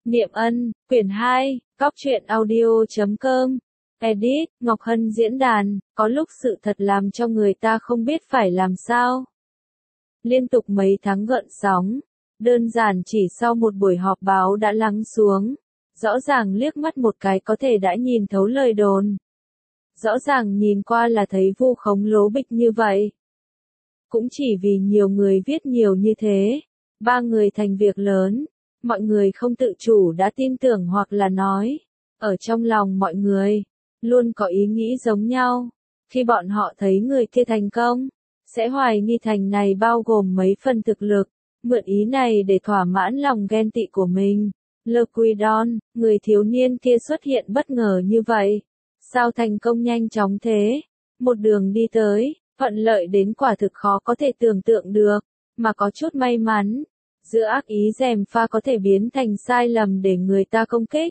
Niệm Ân, quyển 2, Cóc truyện audio.com. Edit, Ngọc Hân diễn đàn, có lúc sự thật làm cho người ta không biết phải làm sao. Liên tục mấy tháng gợn sóng, đơn giản chỉ sau một buổi họp báo đã lắng xuống. Rõ ràng liếc mắt một cái có thể đã nhìn thấu lời đồn. Rõ ràng nhìn qua là thấy vu khống lố bịch như vậy. Cũng chỉ vì nhiều người viết nhiều như thế, ba người thành việc lớn. Mọi người không tự chủ đã tin tưởng hoặc là nói, ở trong lòng mọi người, luôn có ý nghĩ giống nhau. Khi bọn họ thấy người kia thành công, sẽ hoài nghi thành này bao gồm mấy phần thực lực, mượn ý này để thỏa mãn lòng ghen tị của mình. Le Quidon, người thiếu niên kia xuất hiện bất ngờ như vậy. Sao thành công nhanh chóng thế? Một đường đi tới, thuận lợi đến quả thực khó có thể tưởng tượng được, mà có chút may mắn. Giữa ác ý gièm pha có thể biến thành sai lầm để người ta công kích.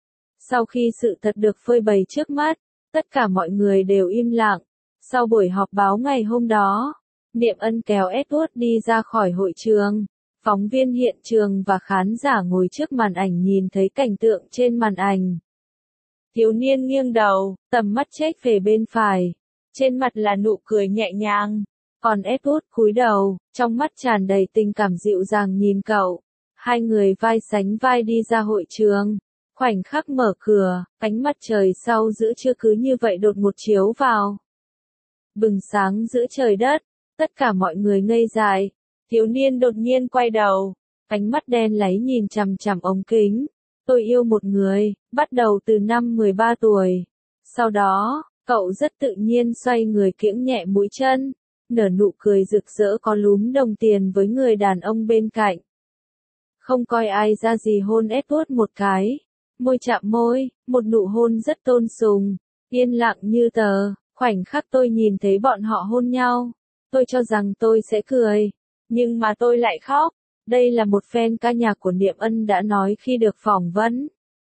Sau khi sự thật được phơi bày trước mắt, tất cả mọi người đều im lặng. Sau buổi họp báo ngày hôm đó, Niệm Ân kéo Edward đi ra khỏi hội trường. Phóng viên hiện trường và khán giả ngồi trước màn ảnh nhìn thấy cảnh tượng trên màn ảnh. Thiếu niên nghiêng đầu, tầm mắt chếch về bên phải. Trên mặt là nụ cười nhẹ nhàng. Còn Edward cúi đầu, trong mắt tràn đầy tình cảm dịu dàng nhìn cậu. Hai người vai sánh vai đi ra hội trường. Khoảnh khắc mở cửa, ánh mặt trời sau giữa trưa cứ như vậy đột ngột chiếu vào. Bừng sáng giữa trời đất, tất cả mọi người ngây dại. Thiếu niên đột nhiên quay đầu, ánh mắt đen láy nhìn chằm chằm ống kính. Tôi yêu một người, bắt đầu từ năm 13 tuổi. Sau đó, cậu rất tự nhiên xoay người kiễng nhẹ mũi chân. Nở nụ cười rực rỡ có lúm đồng tiền với người đàn ông bên cạnh. Không coi ai ra gì hôn Edward một cái. Môi chạm môi, một nụ hôn rất tôn sùng. Yên lặng như tờ, khoảnh khắc tôi nhìn thấy bọn họ hôn nhau. Tôi cho rằng tôi sẽ cười. Nhưng mà tôi lại khóc. Đây là một fan ca nhạc của Niệm Ân đã nói khi được phỏng vấn.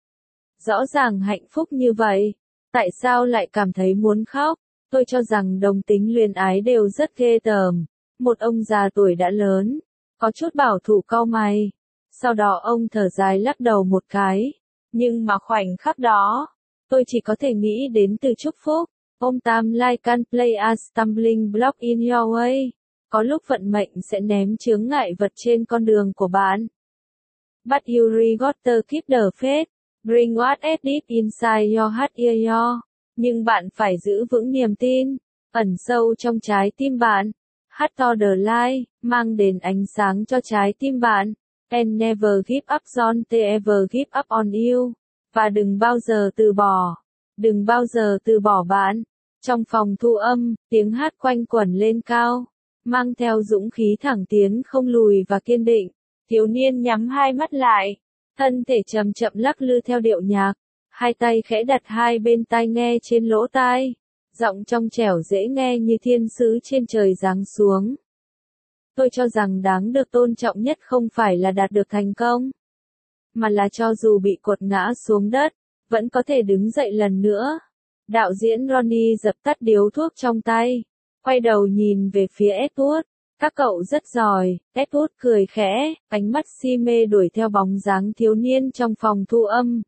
Rõ ràng hạnh phúc như vậy. Tại sao lại cảm thấy muốn khóc? Tôi cho rằng đồng tính luyến ái đều rất ghê tởm. Một ông già tuổi đã lớn, có chút bảo thủ cau mày. Sau đó ông thở dài lắc đầu một cái. Nhưng mà khoảnh khắc đó, tôi chỉ có thể nghĩ đến từ chúc phúc. Ông Tam Lai can play a stumbling block in your way. Có lúc vận mệnh sẽ ném chướng ngại vật trên con đường của bạn. But you gotta keep the faith. Bring what is deep inside your heart your. Nhưng bạn phải giữ vững niềm tin, ẩn sâu trong trái tim bạn. Heart to the light, mang đến ánh sáng cho trái tim bạn. And never give up don't ever give up on you. Và đừng bao giờ từ bỏ. Đừng bao giờ từ bỏ bạn. Trong phòng thu âm, tiếng hát quanh quẩn lên cao, mang theo dũng khí thẳng tiến không lùi và kiên định. Thiếu niên nhắm hai mắt lại, thân thể chậm chậm lắc lư theo điệu nhạc. Hai tay khẽ đặt hai bên tai nghe trên lỗ tai, giọng trong trẻo dễ nghe như thiên sứ trên trời giáng xuống. Tôi cho rằng đáng được tôn trọng nhất không phải là đạt được thành công, mà là cho dù bị quật ngã xuống đất, vẫn có thể đứng dậy lần nữa. Đạo diễn Ronnie dập tắt điếu thuốc trong tay, quay đầu nhìn về phía Edward. Các cậu rất giỏi. Edward cười khẽ, ánh mắt si mê đuổi theo bóng dáng thiếu niên trong phòng thu âm.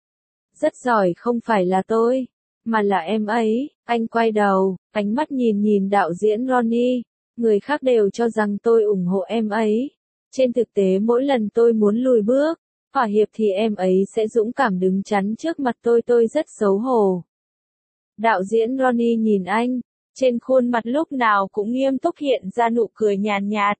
Rất giỏi không phải là tôi, mà là em ấy. Anh quay đầu, ánh mắt nhìn đạo diễn Ronnie. Người khác đều cho rằng tôi ủng hộ em ấy. Trên thực tế mỗi lần tôi muốn lùi bước, thỏa hiệp thì em ấy sẽ dũng cảm đứng chắn trước mặt tôi rất xấu hổ. Đạo diễn Ronnie nhìn anh, trên khuôn mặt lúc nào cũng nghiêm túc hiện ra nụ cười nhàn nhạt.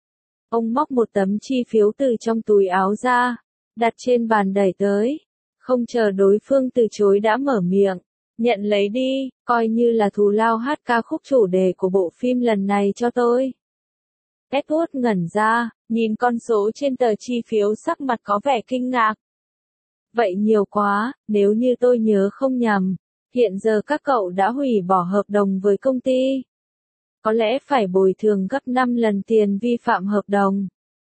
Ông móc một tấm chi phiếu từ trong túi áo ra, đặt trên bàn đẩy tới. Không chờ đối phương từ chối đã mở miệng. Nhận lấy đi, coi như là thù lao hát ca khúc chủ đề của bộ phim lần này cho tôi. Edward ngẩn ra, nhìn con số trên tờ chi phiếu sắc mặt có vẻ kinh ngạc. Vậy nhiều quá, nếu như tôi nhớ không nhầm, hiện giờ các cậu đã hủy bỏ hợp đồng với công ty. Có lẽ phải bồi thường gấp 5 lần tiền vi phạm hợp đồng.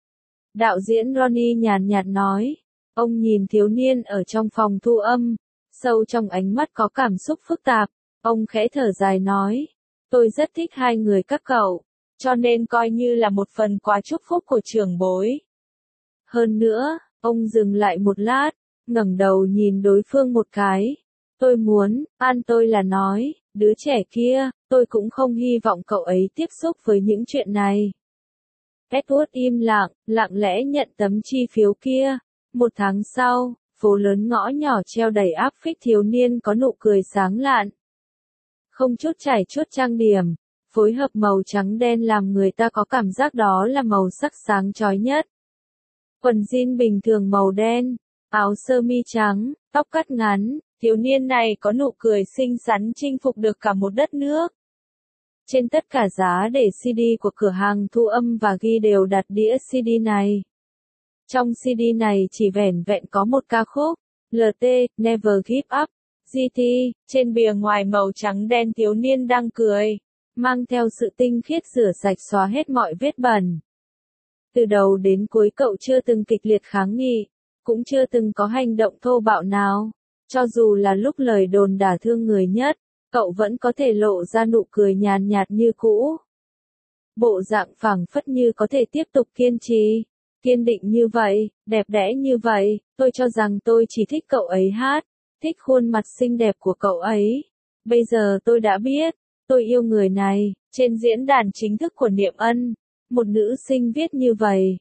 Đạo diễn Ronnie nhàn nhạt nói. Ông nhìn thiếu niên ở trong phòng thu âm, sâu trong ánh mắt có cảm xúc phức tạp. Ông khẽ thở dài nói. Tôi rất thích hai người các cậu, cho nên coi như là một phần quà chúc phúc của trưởng bối. Hơn nữa, Ông dừng lại một lát, ngẩng đầu nhìn đối phương một cái. Tôi muốn, tôi là nói, đứa trẻ kia, tôi cũng không hy vọng cậu ấy tiếp xúc với những chuyện này. Edward im lặng, lặng lẽ nhận tấm chi phiếu kia. Một tháng sau, phố lớn ngõ nhỏ treo đầy áp phích thiếu niên có nụ cười sáng lạn. Không chút chải chút trang điểm, phối hợp màu trắng đen làm người ta có cảm giác đó là màu sắc sáng chói nhất. Quần jean bình thường màu đen, áo sơ mi trắng, tóc cắt ngắn, thiếu niên này có nụ cười xinh xắn chinh phục được cả một đất nước. Trên tất cả giá để CD của cửa hàng thu âm và ghi đều đặt đĩa CD này. Trong CD này chỉ vẻn vẹn có một ca khúc, LT, Never Give Up, GT, trên bìa ngoài màu trắng đen thiếu niên đang cười, mang theo sự tinh khiết rửa sạch xóa hết mọi vết bẩn. Từ đầu đến cuối cậu chưa từng kịch liệt kháng nghị, cũng chưa từng có hành động thô bạo nào. Cho dù là lúc lời đồn đả thương người nhất, cậu vẫn có thể lộ ra nụ cười nhàn nhạt như cũ. Bộ dạng phảng phất như có thể tiếp tục kiên trì, kiên định như vậy, đẹp đẽ như vậy. Tôi cho rằng tôi chỉ thích cậu ấy hát, thích khuôn mặt xinh đẹp của cậu ấy. Bây giờ tôi đã biết, tôi yêu người này. Trên diễn đàn chính thức của Niệm Ân, một nữ sinh viết như vậy.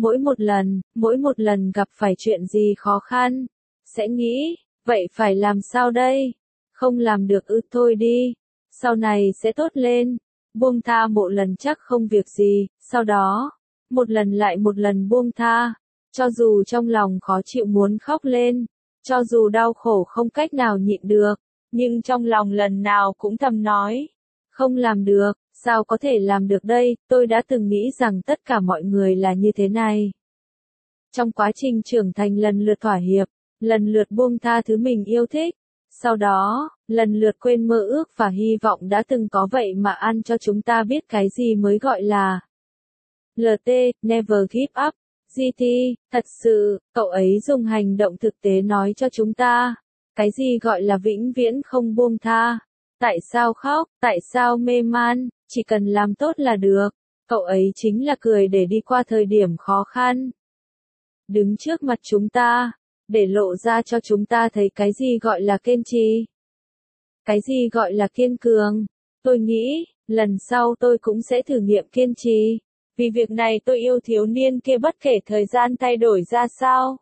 Mỗi một lần gặp phải chuyện gì khó khăn, sẽ nghĩ, vậy phải làm sao đây? Không làm được thôi đi. Sau này sẽ tốt lên. Buông tha một lần chắc không việc gì, sau đó, một lần lại một lần buông tha. Cho dù trong lòng khó chịu muốn khóc lên, cho dù đau khổ không cách nào nhịn được, nhưng trong lòng lần nào cũng thầm nói, không làm được, sao có thể làm được đây, tôi đã từng nghĩ rằng tất cả mọi người là như thế này. Trong quá trình trưởng thành lần lượt thỏa hiệp, lần lượt buông tha thứ mình yêu thích, sau đó, lần lượt quên mơ ước và hy vọng đã từng có vậy mà ăn cho chúng ta biết cái gì mới gọi là LT, Never Give Up, GT, thật sự, cậu ấy dùng hành động thực tế nói cho chúng ta, cái gì gọi là vĩnh viễn không buông tha, tại sao khóc, tại sao mê man, chỉ cần làm tốt là được, cậu ấy chính là cười để đi qua thời điểm khó khăn. Đứng trước mặt chúng ta, để lộ ra cho chúng ta thấy cái gì gọi là kiên trì. Cái gì gọi là kiên cường. Tôi nghĩ, lần sau tôi cũng sẽ thử nghiệm kiên trì. Vì việc này tôi yêu thiếu niên kia bất kể thời gian thay đổi ra sao.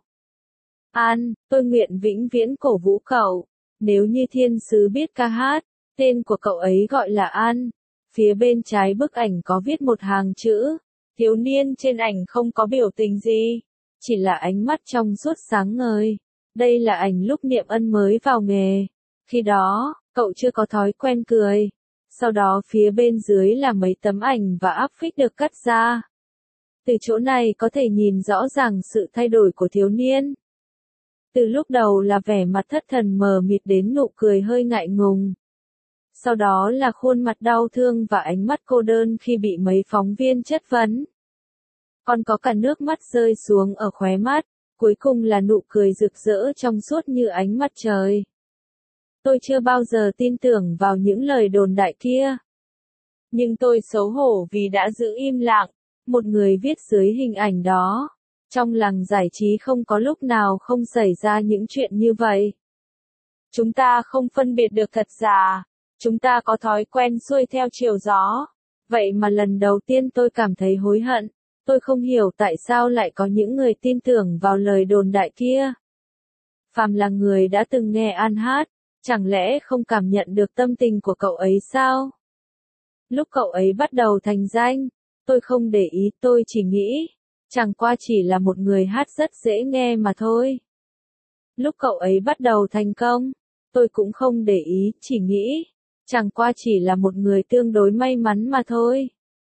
Tôi nguyện vĩnh viễn cổ vũ cậu. Nếu như thiên sứ biết ca hát, tên của cậu ấy gọi là An. Phía bên trái bức ảnh có viết một hàng chữ. Thiếu niên trên ảnh không có biểu tình gì. Chỉ là ánh mắt trong suốt sáng ngời. Đây là ảnh lúc Niệm Ân mới vào nghề. Khi đó, cậu chưa có thói quen cười. Sau đó phía bên dưới là mấy tấm ảnh và áp phích được cắt ra. Từ chỗ này có thể nhìn rõ ràng sự thay đổi của thiếu niên. Từ lúc đầu là vẻ mặt thất thần mờ mịt đến nụ cười hơi ngại ngùng. Sau đó là khuôn mặt đau thương và ánh mắt cô đơn khi bị mấy phóng viên chất vấn. Còn có cả nước mắt rơi xuống ở khóe mắt, cuối cùng là nụ cười rực rỡ trong suốt như ánh mặt trời. Tôi chưa bao giờ tin tưởng vào những lời đồn đại kia. Nhưng tôi xấu hổ vì đã giữ im lặng, một người viết dưới hình ảnh đó. Trong làng giải trí không có lúc nào không xảy ra những chuyện như vậy. Chúng ta không phân biệt được thật giả, chúng ta có thói quen xuôi theo chiều gió. Vậy mà lần đầu tiên tôi cảm thấy hối hận. Tôi không hiểu tại sao lại có những người tin tưởng vào lời đồn đại kia. Phàm là người đã từng nghe An hát, chẳng lẽ không cảm nhận được tâm tình của cậu ấy sao? Lúc cậu ấy bắt đầu thành danh, tôi không để ý, tôi chỉ nghĩ, chẳng qua chỉ là một người hát rất dễ nghe mà thôi. Lúc cậu ấy bắt đầu thành công, tôi cũng không để ý, chỉ nghĩ, chẳng qua chỉ là một người tương đối may mắn mà thôi.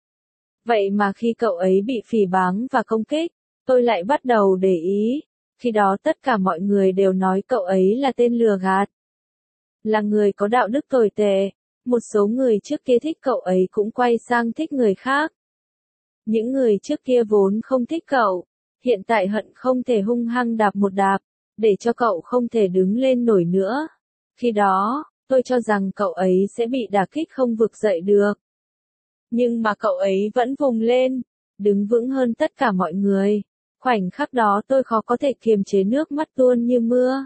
Vậy mà khi cậu ấy bị phỉ báng và công kích, tôi lại bắt đầu để ý. Khi đó tất cả mọi người đều nói cậu ấy là tên lừa gạt. Là người có đạo đức tồi tệ. Một số người trước kia thích cậu ấy cũng quay sang thích người khác. Những người trước kia vốn không thích cậu, hiện tại hận không thể hung hăng đạp một đạp, để cho cậu không thể đứng lên nổi nữa. Khi đó, tôi cho rằng cậu ấy sẽ bị đả kích không vực dậy được. Nhưng mà cậu ấy vẫn vùng lên, đứng vững hơn tất cả mọi người, Khoảnh khắc đó tôi khó có thể kiềm chế nước mắt tuôn như mưa.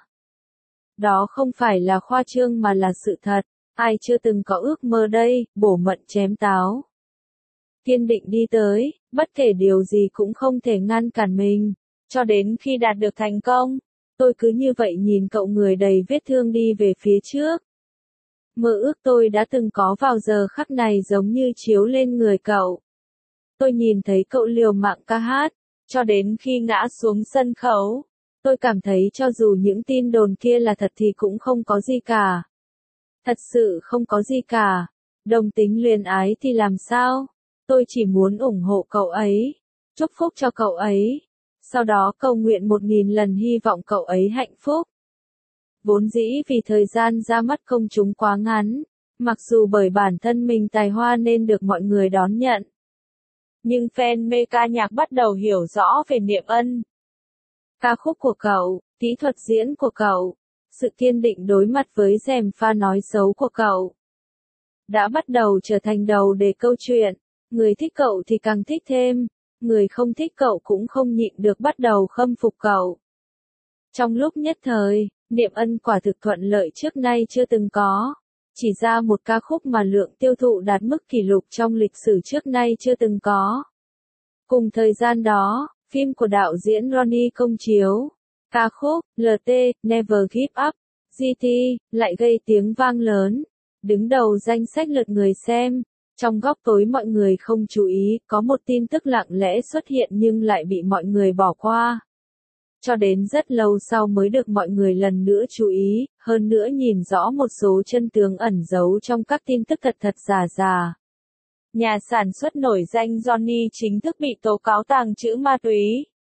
Đó không phải là khoa trương mà là sự thật, ai chưa từng có ước mơ đây, bổ mận chém táo. Kiên định đi tới, bất kể điều gì cũng không thể ngăn cản mình, cho đến khi đạt được thành công. Tôi cứ như vậy nhìn cậu người đầy vết thương đi về phía trước. Mơ ước tôi đã từng có vào giờ khắc này giống như chiếu lên người cậu. Tôi nhìn thấy cậu liều mạng ca hát, cho đến khi ngã xuống sân khấu. Tôi cảm thấy cho dù những tin đồn kia là thật thì cũng không có gì cả. Thật sự không có gì cả. Đồng tính luyến ái thì làm sao? Tôi chỉ muốn ủng hộ cậu ấy, chúc phúc cho cậu ấy. Sau đó cầu nguyện 1000 lần hy vọng cậu ấy hạnh phúc. Vốn dĩ vì thời gian ra mắt công chúng quá ngắn, mặc dù bởi bản thân mình tài hoa nên được mọi người đón nhận. Nhưng fan mê ca nhạc bắt đầu hiểu rõ về Niệm Ân. Ca khúc của cậu, kỹ thuật diễn của cậu, sự kiên định đối mặt với gièm pha nói xấu của cậu, đã bắt đầu trở thành đầu đề câu chuyện. Người thích cậu thì càng thích thêm, người không thích cậu cũng không nhịn được bắt đầu khâm phục cậu. Trong lúc nhất thời, Niệm Ân quả thực thuận lợi trước nay chưa từng có. Chỉ ra một ca khúc mà lượng tiêu thụ đạt mức kỷ lục trong lịch sử trước nay chưa từng có. Cùng thời gian đó, phim của đạo diễn Ronnie công chiếu. Ca khúc, LT, Never Give Up, GT, lại gây tiếng vang lớn. Đứng đầu danh sách lượt người xem. Trong góc tối mọi người không chú ý, có một tin tức lặng lẽ xuất hiện nhưng lại bị mọi người bỏ qua. Cho đến rất lâu sau mới được mọi người lần nữa chú ý, hơn nữa nhìn rõ một số chân tướng ẩn giấu trong các tin tức thật giả. Nhà sản xuất nổi danh Johnny chính thức bị tố cáo tàng trữ ma túy.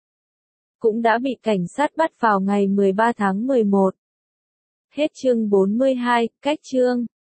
Cũng đã bị cảnh sát bắt vào ngày 13 tháng 11. Hết chương 42, cách chương.